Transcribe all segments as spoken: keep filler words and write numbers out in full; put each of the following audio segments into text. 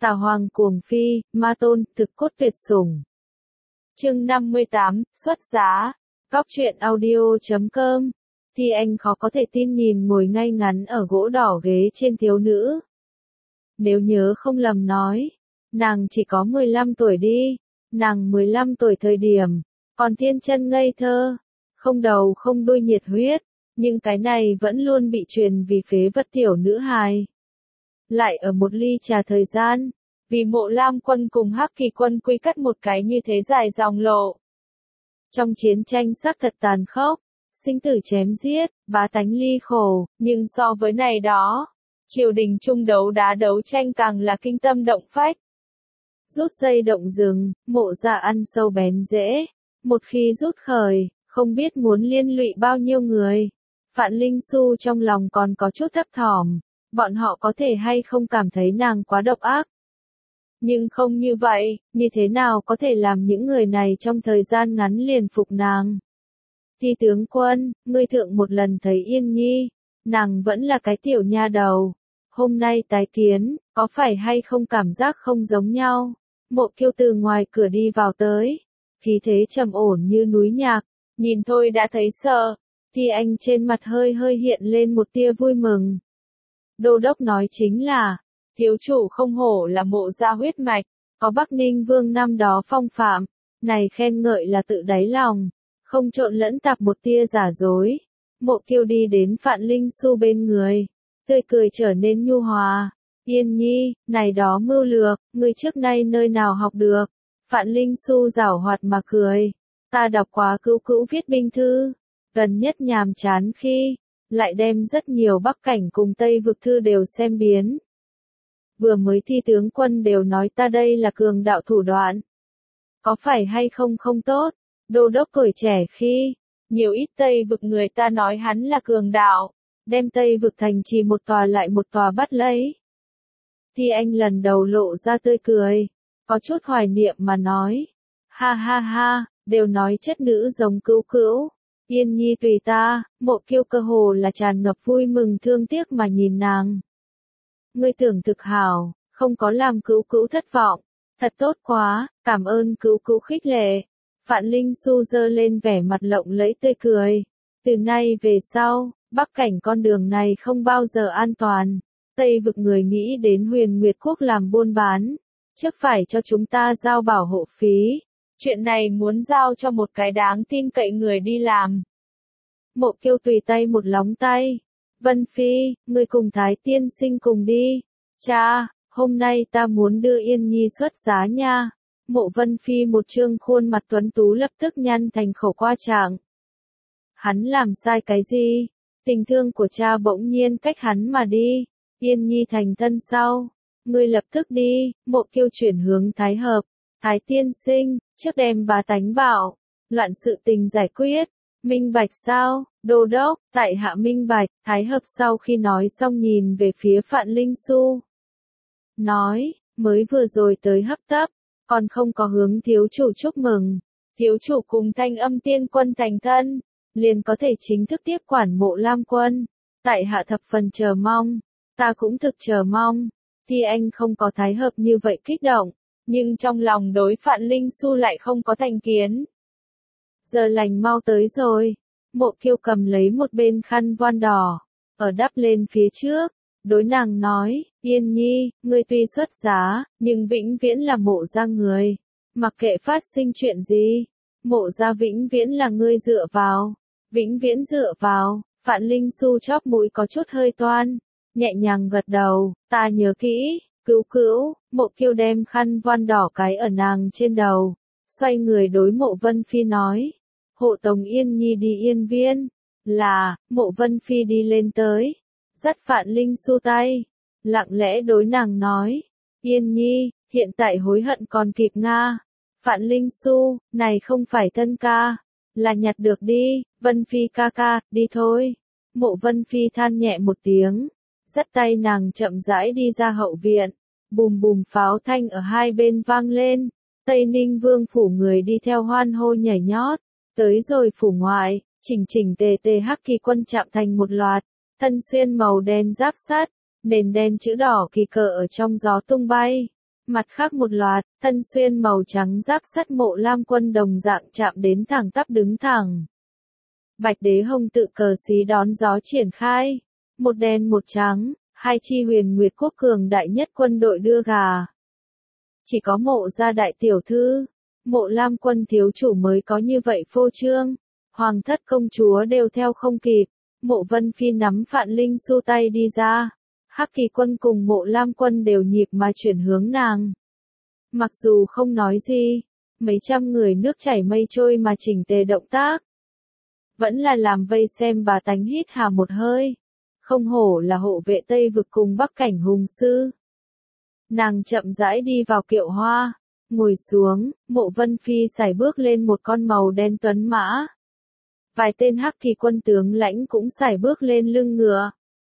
Tà Hoàng cuồng phi, ma tôn, thực cốt tuyệt sủng. Chương năm mươi tám, xuất giá. Góc truyện audio chấm com. Thì anh khó có thể tin nhìn ngồi ngay ngắn ở gỗ đỏ ghế trên thiếu nữ. Nếu nhớ không lầm nói, nàng chỉ có mười lăm tuổi đi, nàng mười lăm tuổi thời điểm, còn thiên chân ngây thơ, không đầu không đuôi nhiệt huyết, nhưng cái này vẫn luôn bị truyền vì phế vật tiểu nữ hài. Lại ở một ly trà thời gian, vì Mộ Lam quân cùng Hắc Kỳ quân quy cắt một cái như thế dài dòng lộ. Trong chiến tranh xác thật tàn khốc, sinh tử chém giết, bá tánh ly khổ, nhưng so với này đó, triều đình trung đấu đá đấu tranh càng là kinh tâm động phách. Rút dây động rừng, Mộ ra ăn sâu bén rễ, một khi rút khởi, không biết muốn liên lụy bao nhiêu người. Phạn Linh Xu trong lòng còn có chút thấp thỏm, bọn họ có thể hay không cảm thấy nàng quá độc ác. Nhưng không như vậy, như thế nào có thể làm những người này trong thời gian ngắn liền phục nàng. Thi tướng quân, ngươi thượng một lần thấy Yên Nhi, nàng vẫn là cái tiểu nha đầu. Hôm nay tái kiến, có phải hay không cảm giác không giống nhau? Mộ Kiêu từ ngoài cửa đi vào tới, khí thế trầm ổn như núi nhạc, nhìn thôi đã thấy sợ. Thì anh trên mặt hơi hơi hiện lên một tia vui mừng. Đô đốc nói chính là, thiếu chủ không hổ là Mộ gia huyết mạch, có Bắc Ninh Vương năm đó phong phạm, này khen ngợi là tự đáy lòng, không trộn lẫn tạp một tia giả dối. Mộ Kiêu đi đến Phạn Linh Xu bên người, tươi cười trở nên nhu hòa. Yên Nhi, này đó mưu lược, ngươi trước nay nơi nào học được? Phạn Linh Xu giảo hoạt mà cười, ta đọc quá cữu cữu viết binh thư, gần nhất nhàm chán khi, lại đem rất nhiều Bắc cảnh cùng Tây vực thư đều xem biến. Vừa mới thi tướng quân đều nói ta đây là cường đạo thủ đoạn. Có phải hay không không tốt? Đô đốc tuổi trẻ khi, nhiều ít Tây vực người ta nói hắn là cường đạo, đem Tây vực thành trì một tòa lại một tòa bắt lấy. Thì anh lần đầu lộ ra tươi cười, có chút hoài niệm mà nói, ha ha ha, đều nói chất nữ giống cữu cữu. Yên Nhi tùy ta, Mộ Kiêu cơ hồ là tràn ngập vui mừng thương tiếc mà nhìn nàng. Ngươi tưởng thực hảo, không có làm cữu cữu thất vọng, thật tốt quá, cảm ơn cữu cữu khích lệ. Phạn Linh Xu giơ lên vẻ mặt lộng lẫy tươi cười. Từ nay về sau, Bắc cảnh con đường này không bao giờ an toàn. Tây vực người nghĩ đến Huyền Nguyệt Quốc làm buôn bán, trước phải cho chúng ta giao bảo hộ phí. Chuyện này muốn giao cho một cái đáng tin cậy người đi làm. Mộ Kiêu tùy tay một lóng tay. Vân Phi, ngươi cùng Thái tiên sinh cùng đi. Cha, hôm nay ta muốn đưa Yên Nhi xuất giá nha. Mộ Vân Phi một trương khuôn mặt tuấn tú lập tức nhăn thành khổ qua trạng. Hắn làm sai cái gì? Tình thương của cha bỗng nhiên cách hắn mà đi. Yên Nhi thành thân sau. Ngươi lập tức đi. Mộ Kiêu chuyển hướng Thái Hợp. Thái tiên sinh, trước đem bá tánh bảo, loạn sự tình giải quyết. Minh bạch sao? Đô đốc, tại hạ minh bạch. Thái Hợp sau khi nói xong nhìn về phía Phạn Linh Xu. Nói, mới vừa rồi tới hấp tấp, còn không có hướng thiếu chủ chúc mừng. Thiếu chủ cùng Thanh Âm tiên quân thành thân, liền có thể chính thức tiếp quản Mộ Lam quân. Tại hạ thập phần chờ mong, ta cũng thực chờ mong. Thì anh không có Thái Hợp như vậy kích động, nhưng trong lòng đối Phạn Linh Xu lại không có thành kiến. Giờ lành mau tới rồi. Mộ Kiêu cầm lấy một bên khăn voan đỏ, ở đắp lên phía trước, đối nàng nói, Yên Nhi, ngươi tuy xuất giá, nhưng vĩnh viễn là Mộ gia người. Mặc kệ phát sinh chuyện gì, Mộ gia vĩnh viễn là ngươi dựa vào, vĩnh viễn dựa vào. Phạn Linh Xu chóp mũi có chút hơi toan, nhẹ nhàng gật đầu, ta nhớ kỹ. Cữu cữu. Mộ Kiêu đem khăn voan đỏ cái ở nàng trên đầu, xoay người đối Mộ Vân Phi nói, hộ tống Yên Nhi đi Yên Viên. Là. Mộ Vân Phi đi lên tới, dắt Phạn Linh Xu tay, lặng lẽ đối nàng nói, Yên Nhi, hiện tại hối hận còn kịp nga. Phạn Linh Xu, này không phải thân ca, là nhặt được đi. Vân Phi ca ca, đi thôi. Mộ Vân Phi than nhẹ một tiếng, dắt tay nàng chậm rãi đi ra hậu viện. Bùm bùm pháo thanh ở hai bên vang lên. Tây Ninh Vương phủ người đi theo hoan hô nhảy nhót. Tới rồi phủ ngoại, chỉnh chỉnh tề tề Hắc Kỳ quân chạm thành một loạt, thân xuyên màu đen giáp sắt, nền đen chữ đỏ kỳ cờ ở trong gió tung bay. Mặt khác một loạt, thân xuyên màu trắng giáp sắt Mộ Lam Quân đồng dạng chạm đến thẳng tắp đứng thẳng. Bạch đế hồng tự cờ xí đón gió triển khai. Một đen một trắng, hai chi huyền nguyệt quốc cường đại nhất quân đội đưa gà. Chỉ có Mộ gia đại tiểu thư, Mộ Lam Quân thiếu chủ mới có như vậy phô trương. Hoàng thất công chúa đều theo không kịp. Mộ Vân Phi nắm Phạn Linh xu tay đi ra. Hắc Kỳ Quân cùng Mộ Lam Quân đều nhịp mà chuyển hướng nàng. Mặc dù không nói gì, mấy trăm người nước chảy mây trôi mà chỉnh tề động tác. Vẫn là làm vây xem bà tánh hít hà một hơi. Không hổ là hộ vệ Tây vực cùng Bắc cảnh hùng sư. Nàng chậm rãi đi vào kiệu hoa, ngồi xuống, Mộ Vân Phi sải bước lên một con màu đen tuấn mã. Vài tên Hắc Kỳ Quân tướng lãnh cũng sải bước lên lưng ngựa.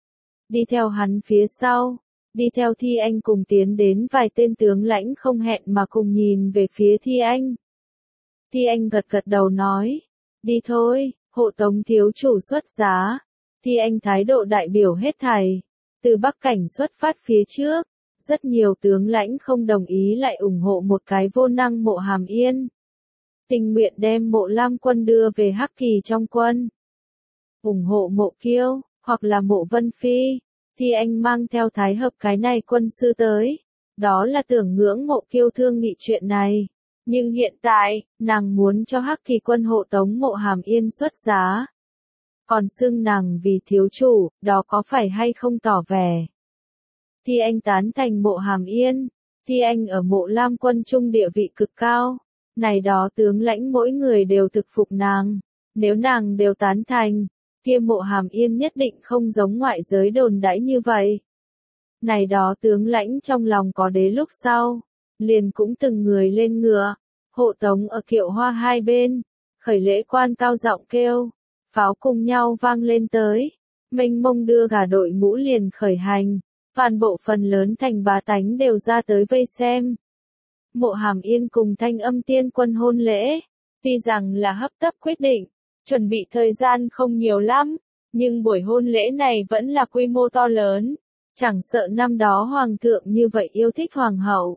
Đi theo hắn phía sau, đi theo Thi Anh cùng tiến đến vài tên tướng lãnh không hẹn mà cùng nhìn về phía Thi Anh. Thi Anh gật gật đầu nói, đi thôi, hộ tống thiếu chủ xuất giá. Thi Anh thái độ đại biểu hết thảy, từ Bắc cảnh xuất phát phía trước, rất nhiều tướng lãnh không đồng ý lại ủng hộ một cái vô năng Mộ Hàm Yên. Tình nguyện đem Mộ Lam Quân đưa về Hắc Kỳ trong quân. Ủng hộ Mộ Kiêu, hoặc là Mộ Vân Phi, thì anh mang theo thái hợp cái này quân sư tới. Đó là tưởng ngưỡng Mộ Kiêu thương nghị chuyện này. Nhưng hiện tại, nàng muốn cho Hắc Kỳ quân hộ tống Mộ Hàm Yên xuất giá. Còn xưng nàng vì thiếu chủ, đó có phải hay không tỏ vẻ. Thì anh tán thành Mộ Hàm Yên, thì anh ở Mộ Lam Quân trung địa vị cực cao. Này đó tướng lãnh mỗi người đều thực phục nàng. Nếu nàng đều tán thành, kia Mộ Hàm Yên nhất định không giống ngoại giới đồn đãi như vậy. Này đó tướng lãnh trong lòng có đế lúc sau, liền cũng từng người lên ngựa, hộ tống ở kiệu hoa hai bên, khởi lễ quan cao giọng kêu, pháo cùng nhau vang lên tới, mênh mông đưa gà đội ngũ liền khởi hành, toàn bộ phần lớn thành bá tánh đều ra tới vây xem. Mộ Hàm Yên cùng Thanh Âm Tiên Quân hôn lễ, tuy rằng là hấp tấp quyết định, chuẩn bị thời gian không nhiều lắm, nhưng buổi hôn lễ này vẫn là quy mô to lớn, chẳng sợ năm đó Hoàng thượng như vậy yêu thích Hoàng hậu.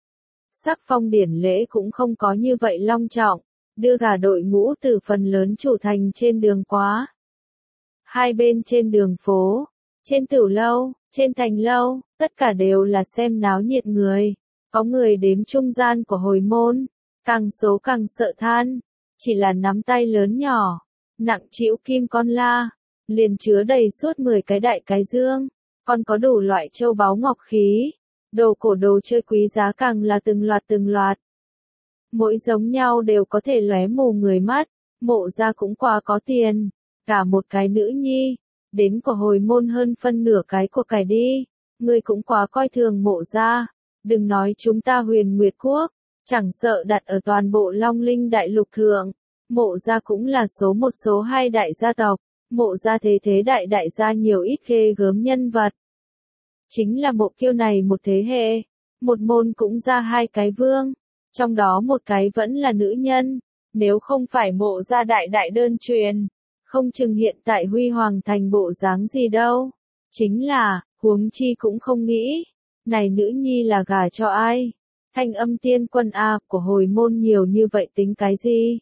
Sắc phong điển lễ cũng không có như vậy long trọng, đưa gà đội ngũ từ phần lớn chủ thành trên đường quá. Hai bên trên đường phố, trên tử lâu, trên thành lâu, tất cả đều là xem náo nhiệt người. Có người đếm trung gian của hồi môn, càng số càng sợ than, chỉ là nắm tay lớn nhỏ, nặng trĩu kim con la, liền chứa đầy suốt mười cái đại cái dương, còn có đủ loại châu báu ngọc khí, đồ cổ đồ chơi quý giá càng là từng loạt từng loạt. Mỗi giống nhau đều có thể lóe mù người mắt, Mộ gia cũng quá có tiền, cả một cái nữ nhi, đến của hồi môn hơn phân nửa cái của cải đi, người cũng quá coi thường Mộ gia. Đừng nói chúng ta Huyền Nguyệt Quốc, chẳng sợ đặt ở toàn bộ Long Linh Đại Lục thượng, Mộ gia cũng là số một số hai đại gia tộc, Mộ gia thế thế đại đại gia nhiều ít ghê gớm nhân vật. Chính là Mộ Kiêu này một thế hệ, một môn cũng ra hai cái vương, trong đó một cái vẫn là nữ nhân, nếu không phải Mộ gia đại đại đơn truyền, không chừng hiện tại huy hoàng thành bộ dáng gì đâu. Chính là, huống chi cũng không nghĩ. Này nữ nhi là gả cho ai? Thanh Âm Tiên Quân A của hồi môn nhiều như vậy tính cái gì?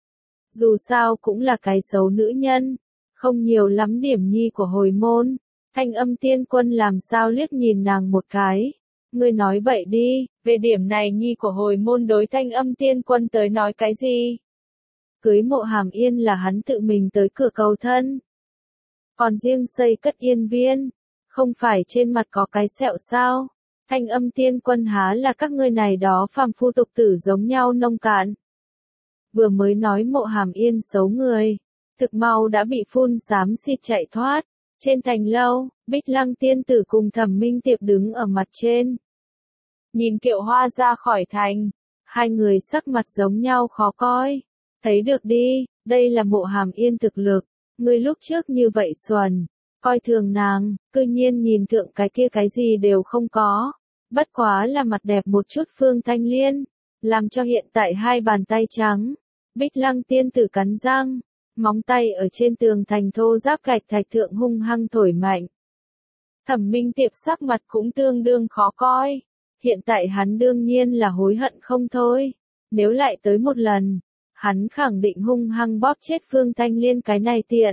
Dù sao cũng là cái xấu nữ nhân, không nhiều lắm điểm nhi của hồi môn. Thanh Âm Tiên Quân làm sao liếc nhìn nàng một cái? Ngươi nói vậy đi, về điểm này nhi của hồi môn đối Thanh Âm Tiên Quân tới nói cái gì? Cưới Mộ Hàm Yên là hắn tự mình tới cửa cầu thân. Còn riêng xây Cất Yên Viên, không phải trên mặt có cái sẹo sao? Thanh Âm Tiên Quân há là các ngươi này đó phàm phu tục tử giống nhau nông cạn. Vừa mới nói Mộ Hàm Yên xấu người, thực mau đã bị phun xám xịt chạy thoát. Trên thành lâu, Bích Lăng tiên tử cùng Thẩm Minh Tiệp đứng ở mặt trên. Nhìn kiệu hoa ra khỏi thành, hai người sắc mặt giống nhau khó coi. Thấy được đi, đây là Mộ Hàm Yên thực lực, người lúc trước như vậy xuẩn. Coi thường nàng, cư nhiên nhìn thượng cái kia cái gì đều không có. Bất quá là mặt đẹp một chút Phương Thanh Liên, làm cho hiện tại hai bàn tay trắng. Bích Lăng tiên tử cắn răng, móng tay ở trên tường thành thô giáp gạch thạch thượng hung hăng thổi mạnh. Thẩm Minh Tiệp sắc mặt cũng tương đương khó coi, Hiện tại hắn đương nhiên là hối hận không thôi. Nếu lại tới một lần, hắn khẳng định hung hăng bóp chết Phương Thanh Liên cái này tiện.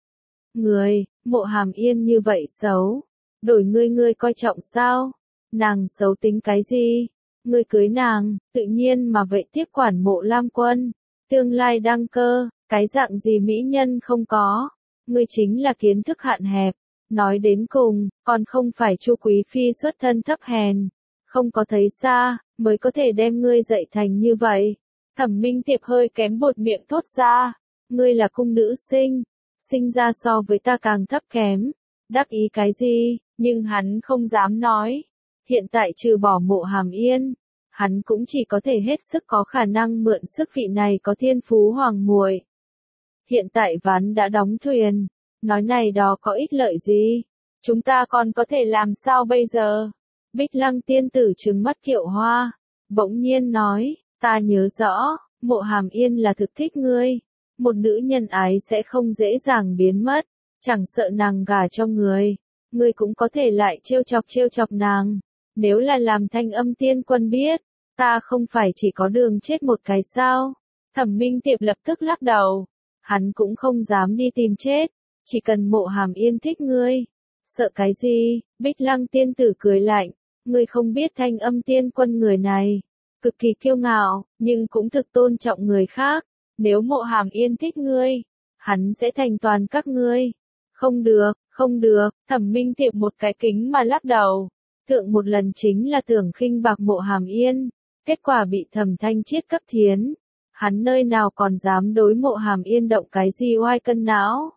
Người, Mộ Hàm Yên như vậy xấu. Đổi ngươi ngươi coi trọng sao? Nàng xấu tính cái gì? Ngươi cưới nàng, tự nhiên mà vậy tiếp quản Mộ Lam Quân. Tương lai đăng cơ, cái dạng gì mỹ nhân không có. Ngươi chính là kiến thức hạn hẹp. Nói đến cùng, còn không phải Chu Quý Phi xuất thân thấp hèn. Không có thấy xa, mới có thể đem ngươi dạy thành như vậy. Thẩm Minh Tiệp hơi kém bột miệng thốt ra. Ngươi là cung nữ sinh. Sinh ra so với ta càng thấp kém. Đắc ý cái gì, nhưng hắn không dám nói. Hiện tại trừ bỏ Mộ Hàm Yên, hắn cũng chỉ có thể hết sức có khả năng mượn sức vị này có thiên phú hoàng muội. Hiện tại ván đã đóng thuyền, nói này đó có ích lợi gì? Chúng ta còn có thể làm sao bây giờ? Bích Lăng tiên tử trừng mắt Kiệu Hoa, bỗng nhiên nói, ta nhớ rõ, Mộ Hàm Yên là thực thích ngươi. Một nữ nhân ái sẽ không dễ dàng biến mất, chẳng sợ nàng gả cho người, ngươi cũng có thể lại trêu chọc trêu chọc nàng. Nếu là làm Thanh Âm Tiên Quân biết, ta không phải chỉ có đường chết một cái sao? Thẩm Minh Tiệp lập tức lắc đầu, hắn cũng không dám đi tìm chết, chỉ cần Mộ Hàm Yên thích ngươi. Sợ cái gì? Bích Lăng tiên tử cười lạnh, ngươi không biết Thanh Âm Tiên Quân người này, cực kỳ kiêu ngạo, nhưng cũng thực tôn trọng người khác. Nếu Mộ Hàm Yên thích ngươi, hắn sẽ thành toàn các ngươi. Không được, không được, Thẩm Minh Tiệp một cái kính mà lắc đầu. Thượng một lần chính là tưởng khinh bạc Mộ Hàm Yên, kết quả bị Thẩm Thanh Chiết cấp thiến. Hắn nơi nào còn dám đối Mộ Hàm Yên động cái gì oai cân não.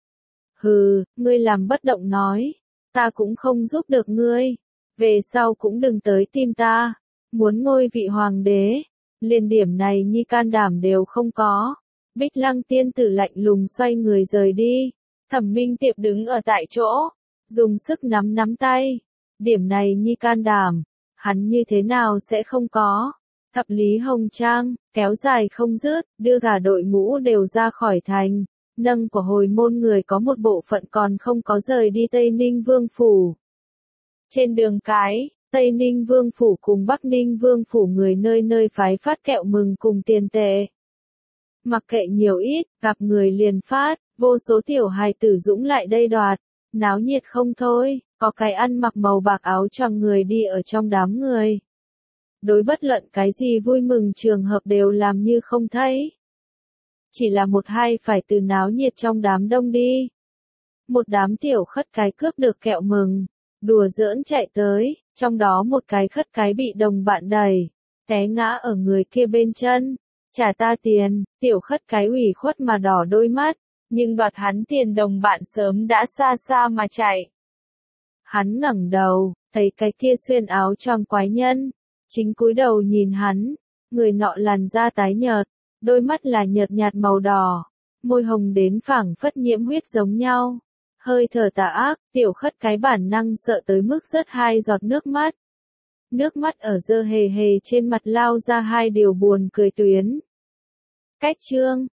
Hừ, ngươi làm bất động nói, ta cũng không giúp được ngươi. Về sau cũng đừng tới tìm ta, muốn ngôi vị hoàng đế. Liên điểm này nhi can đảm đều không có. Bích Lăng tiên tử lạnh lùng xoay người rời đi. Thẩm Minh Tiệp đứng ở tại chỗ, dùng sức nắm nắm tay. Điểm này nhi can đảm, hắn như thế nào sẽ không có. Thập lý hồng trang, kéo dài không dứt, đưa cả đội ngũ đều ra khỏi thành. Nâng của hồi môn người có một bộ phận còn không có rời đi Tây Ninh Vương Phủ. Trên đường cái, Tây Ninh Vương Phủ cùng Bắc Ninh Vương Phủ người nơi nơi phái phát kẹo mừng cùng tiền tệ. Mặc kệ nhiều ít, gặp người liền phát, vô số tiểu hài tử dũng lại đây đoạt, náo nhiệt không thôi, có cái ăn mặc màu bạc áo choàng người đi ở trong đám người. Đối bất luận cái gì vui mừng trường hợp đều làm như không thấy. Chỉ là một hai phải từ náo nhiệt trong đám đông đi. Một đám tiểu khất cái cướp được kẹo mừng, đùa giỡn chạy tới. Trong đó một cái khất cái bị đồng bạn đẩy, té ngã ở người kia bên chân. Trả ta tiền, tiểu khất cái ủy khuất mà đỏ đôi mắt, nhưng đoạt hắn tiền đồng bạn sớm đã xa xa mà chạy. Hắn ngẩng đầu, thấy cái kia xuyên áo choàng quái nhân, chính cúi đầu nhìn hắn, người nọ làn da tái nhợt, đôi mắt là nhợt nhạt màu đỏ, môi hồng đến phảng phất nhiễm huyết giống nhau. Hơi thở tà ác, tiểu khất cái bản năng sợ tới mức rớt hai giọt nước mắt. Nước mắt ở dơ hề hề trên mặt lao ra hai điều buồn cười tuyến. Cách chương